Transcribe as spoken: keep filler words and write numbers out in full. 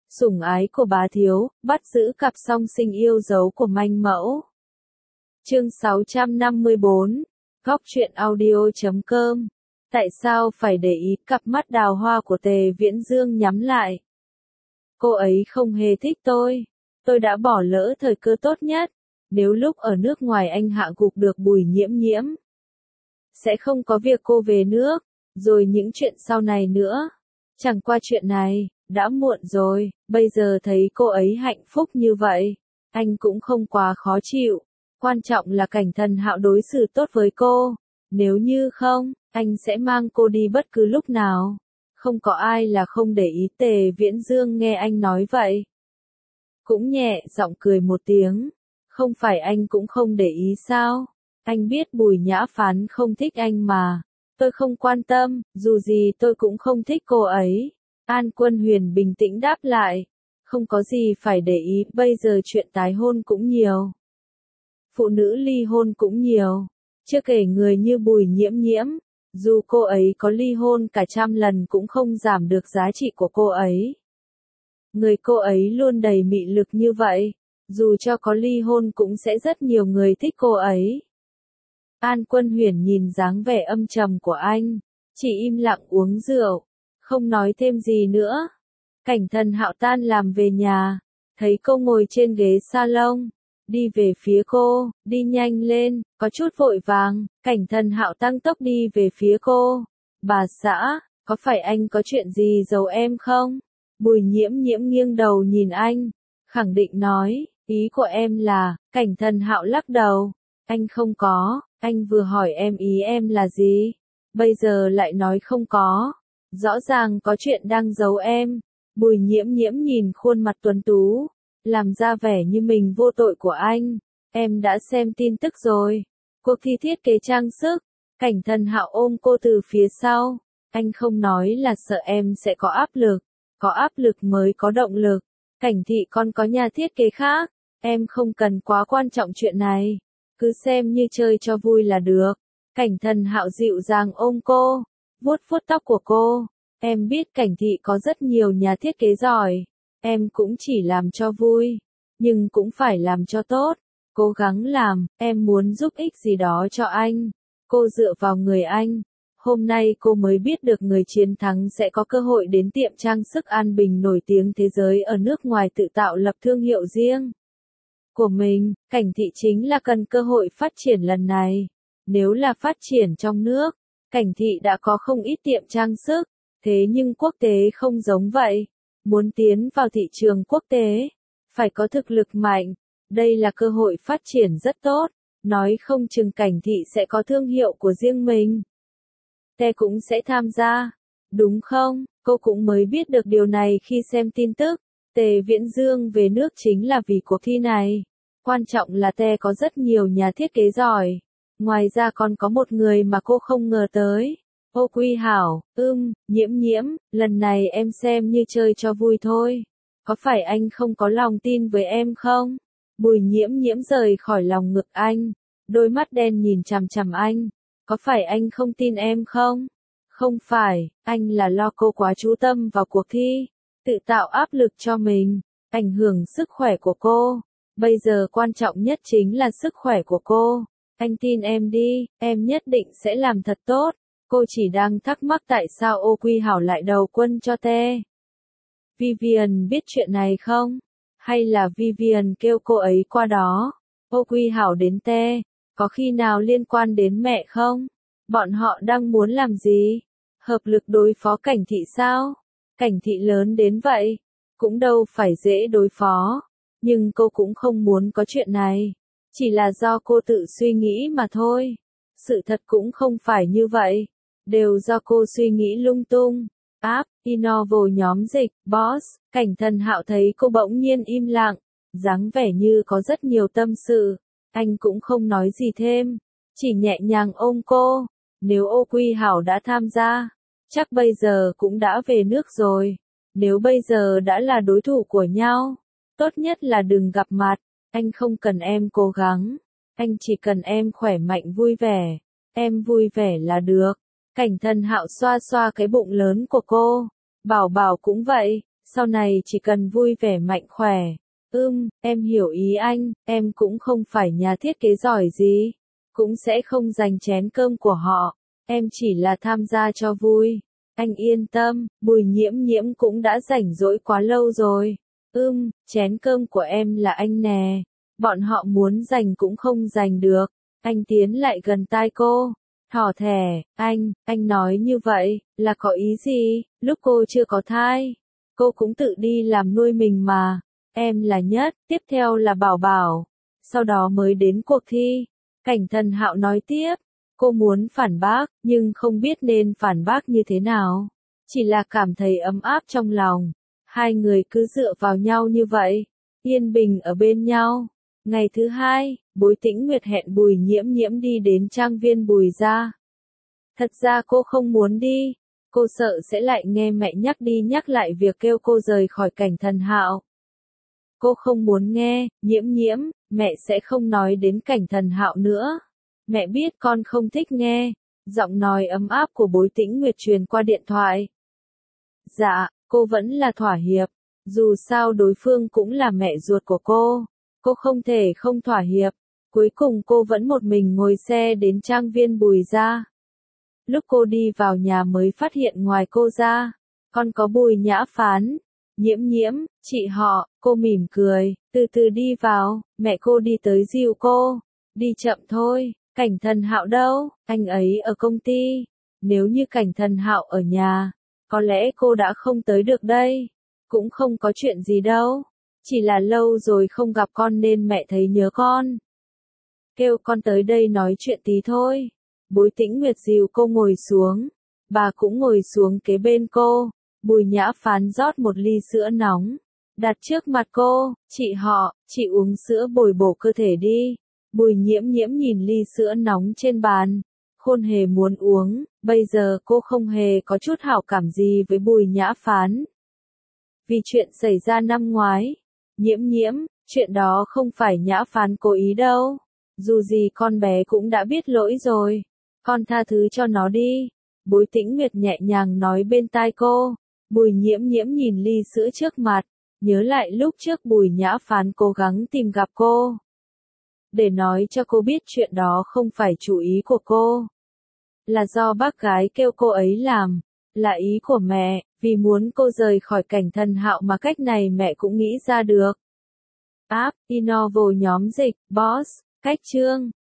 Sủng ái của bá thiếu, bắt giữ cặp song sinh yêu dấu của manh mẫu. Chương sáu trăm năm mươi bốn, Góc truyện audio chấm com. Tại sao phải để ý? Cặp mắt đào hoa của Tề Viễn Dương nhắm lại. Cô ấy không hề thích tôi. Tôi đã bỏ lỡ thời cơ tốt nhất. Nếu lúc ở nước ngoài anh hạ gục được Bùi Nhiễm Nhiễm, sẽ không có việc cô về nước, rồi những chuyện sau này nữa. Chẳng qua chuyện này, đã muộn rồi, bây giờ thấy cô ấy hạnh phúc như vậy, anh cũng không quá khó chịu. Quan trọng là Cảnh Thần Hạo đối xử tốt với cô. Nếu như không, anh sẽ mang cô đi bất cứ lúc nào. Không có ai là không để ý. Tề Viễn Dương nghe anh nói vậy, cũng nhẹ giọng cười một tiếng. Không phải anh cũng không để ý sao? Anh biết Bùi Nhã Phán không thích anh mà. Tôi không quan tâm, dù gì tôi cũng không thích cô ấy. An Quân Huyền bình tĩnh đáp lại. Không có gì phải để ý, bây giờ chuyện tái hôn cũng nhiều. Phụ nữ ly hôn cũng nhiều. Chưa kể người như Bùi Nhiễm Nhiễm. Dù cô ấy có ly hôn cả trăm lần cũng không giảm được giá trị của cô ấy. Người cô ấy luôn đầy mị lực như vậy. Dù cho có ly hôn cũng sẽ rất nhiều người thích cô ấy. An Quân Huyền nhìn dáng vẻ âm trầm của anh, chỉ im lặng uống rượu, không nói thêm gì nữa. Cảnh Thần Hạo tan làm về nhà, thấy cô ngồi trên ghế salon, đi về phía cô, đi nhanh lên, có chút vội vàng. Cảnh Thần Hạo tăng tốc đi về phía cô. Bà xã, có phải anh có chuyện gì giấu em không? Bùi Nhiễm Nhiễm nghiêng đầu nhìn anh, khẳng định nói, ý của em là. Cảnh Thần Hạo lắc đầu, anh không có. Anh vừa hỏi em ý em là gì, bây giờ lại nói không có. Rõ ràng có chuyện đang giấu em. Bùi Nhiễm Nhiễm nhìn khuôn mặt tuấn tú, làm ra vẻ như mình vô tội của anh. Em đã xem tin tức rồi. Cuộc thi thiết kế trang sức. Cảnh Thần Hạo ôm cô từ phía sau. Anh không nói là sợ em sẽ có áp lực. Có áp lực mới có động lực. Cảnh thị còn có nhà thiết kế khác. Em không cần quá quan trọng chuyện này. Cứ xem như chơi cho vui là được. Cảnh Thần Hạo dịu dàng ôm cô, vuốt vuốt tóc của cô. Em biết Cảnh thị có rất nhiều nhà thiết kế giỏi. Em cũng chỉ làm cho vui, nhưng cũng phải làm cho tốt. Cố gắng làm, em muốn giúp ích gì đó cho anh. Cô dựa vào người anh. Hôm nay cô mới biết được người chiến thắng sẽ có cơ hội đến tiệm trang sức An Bình nổi tiếng thế giới ở nước ngoài tự tạo lập thương hiệu riêng của mình. Cảnh thị chính là cần cơ hội phát triển lần này. Nếu là phát triển trong nước, Cảnh thị đã có không ít tiệm trang sức, thế nhưng quốc tế không giống vậy. Muốn tiến vào thị trường quốc tế, phải có thực lực mạnh. Đây là cơ hội phát triển rất tốt. Nói không chừng Cảnh thị sẽ có thương hiệu của riêng mình. Tê cũng sẽ tham gia, đúng không? Cô cũng mới biết được điều này khi xem tin tức. Tề Viễn Dương về nước chính là vì cuộc thi này. Quan trọng là Tê có rất nhiều nhà thiết kế giỏi. Ngoài ra còn có một người mà cô không ngờ tới. Ô Quy Hảo, ưm, Nhiễm Nhiễm, lần này em xem như chơi cho vui thôi. Có phải anh không có lòng tin với em không? Bùi Nhiễm Nhiễm rời khỏi lòng ngực anh. Đôi mắt đen nhìn chằm chằm anh. Có phải anh không tin em không? Không phải, anh là lo cô quá chú tâm vào cuộc thi. Tự tạo áp lực cho mình, ảnh hưởng sức khỏe của cô. Bây giờ quan trọng nhất chính là sức khỏe của cô. Anh tin em đi, em nhất định sẽ làm thật tốt. Cô chỉ đang thắc mắc tại sao Ô Quy Hảo lại đầu quân cho Tê. Vivian biết chuyện này không? Hay là Vivian kêu cô ấy qua đó? Ô Quy Hảo đến Tê, có khi nào liên quan đến mẹ không? Bọn họ đang muốn làm gì? Hợp lực đối phó Cảnh thị sao? Cảnh thị lớn đến vậy, cũng đâu phải dễ đối phó. Nhưng cô cũng không muốn có chuyện này. Chỉ là do cô tự suy nghĩ mà thôi. Sự thật cũng không phải như vậy. Đều do cô suy nghĩ lung tung. App, Innovo nhóm dịch, boss. Cảnh Thần Hạo thấy cô bỗng nhiên im lặng, dáng vẻ như có rất nhiều tâm sự. Anh cũng không nói gì thêm, chỉ nhẹ nhàng ôm cô. Nếu Ô Quy Hảo đã tham gia, chắc bây giờ cũng đã về nước rồi. Nếu bây giờ đã là đối thủ của nhau, tốt nhất là đừng gặp mặt. Anh không cần em cố gắng, anh chỉ cần em khỏe mạnh vui vẻ. Em vui vẻ là được. Cảnh Thần Hạo xoa xoa cái bụng lớn của cô. Bảo Bảo cũng vậy, Sau này chỉ cần vui vẻ mạnh khỏe. Ừm, em hiểu ý anh, em cũng không phải nhà thiết kế giỏi gì. Cũng sẽ không giành chén cơm của họ. Em chỉ là tham gia cho vui. Anh yên tâm, Bùi Nhiễm Nhiễm cũng đã rảnh rỗi quá lâu rồi. Ừm, chén cơm của em là anh nè. Bọn họ muốn giành cũng không giành được. Anh tiến lại gần tai cô. Thỏ thẻ, anh, anh nói như vậy, là có ý gì? Lúc cô chưa có thai, cô cũng tự đi làm nuôi mình mà. Em là nhất, tiếp theo là Bảo Bảo. Sau đó mới đến cuộc thi. Cảnh Thần Hạo nói tiếp. Cô muốn phản bác, nhưng không biết nên phản bác như thế nào. Chỉ là cảm thấy ấm áp trong lòng. Hai người cứ dựa vào nhau như vậy. Yên bình ở bên nhau. Ngày thứ hai, Bối Tĩnh Nguyệt hẹn Bùi Nhiễm Nhiễm đi đến trang viên Bùi gia. Thật ra cô không muốn đi. Cô sợ sẽ lại nghe mẹ nhắc đi nhắc lại việc kêu cô rời khỏi Cảnh Thần Hạo. Cô không muốn nghe, Nhiễm Nhiễm, mẹ sẽ không nói đến Cảnh Thần Hạo nữa. Mẹ biết con không thích nghe. Giọng nói ấm áp của Bối Tĩnh Nguyệt truyền qua điện thoại. Dạ, cô vẫn là thỏa hiệp. Dù sao đối phương cũng là mẹ ruột của cô. Cô không thể không thỏa hiệp. Cuối cùng cô vẫn một mình ngồi xe đến trang viên Bùi gia. Lúc cô đi vào nhà mới phát hiện ngoài cô ra, còn có Bùi Nhã Phán. Nhiễm Nhiễm, chị họ, cô mỉm cười, từ từ đi vào, mẹ cô đi tới dìu cô. Đi chậm thôi, Cảnh Thần Hạo đâu, anh ấy ở công ty. Nếu như Cảnh Thần Hạo ở nhà, có lẽ cô đã không tới được đây. Cũng không có chuyện gì đâu, chỉ là lâu rồi không gặp con nên mẹ thấy nhớ con. Kêu con tới đây nói chuyện tí thôi. Bối Tĩnh Nguyệt dìu cô ngồi xuống. Bà cũng ngồi xuống kế bên cô. Bùi Nhã Phán rót một ly sữa nóng. Đặt trước mặt cô. Chị họ, chị uống sữa bồi bổ cơ thể đi. Bùi Nhiễm Nhiễm nhìn ly sữa nóng trên bàn. Khôn hề muốn uống. Bây giờ cô không hề có chút hảo cảm gì với Bùi Nhã Phán. Vì chuyện xảy ra năm ngoái. Nhiễm Nhiễm, chuyện đó không phải Nhã Phán cố ý đâu. Dù gì con bé cũng đã biết lỗi rồi. Con tha thứ cho nó đi. Bối Tĩnh Nguyệt nhẹ nhàng nói bên tai cô. Bùi Nhiễm Nhiễm nhìn ly sữa trước mặt. Nhớ lại lúc trước Bùi Nhã Phán cố gắng tìm gặp cô. Để nói cho cô biết chuyện đó không phải chủ ý của cô. Là do bác gái kêu cô ấy làm. Là ý của mẹ, vì muốn cô rời khỏi Cảnh Thần Hạo mà cách này mẹ cũng nghĩ ra được. App, Innovo nhóm dịch, Boss, cách chương.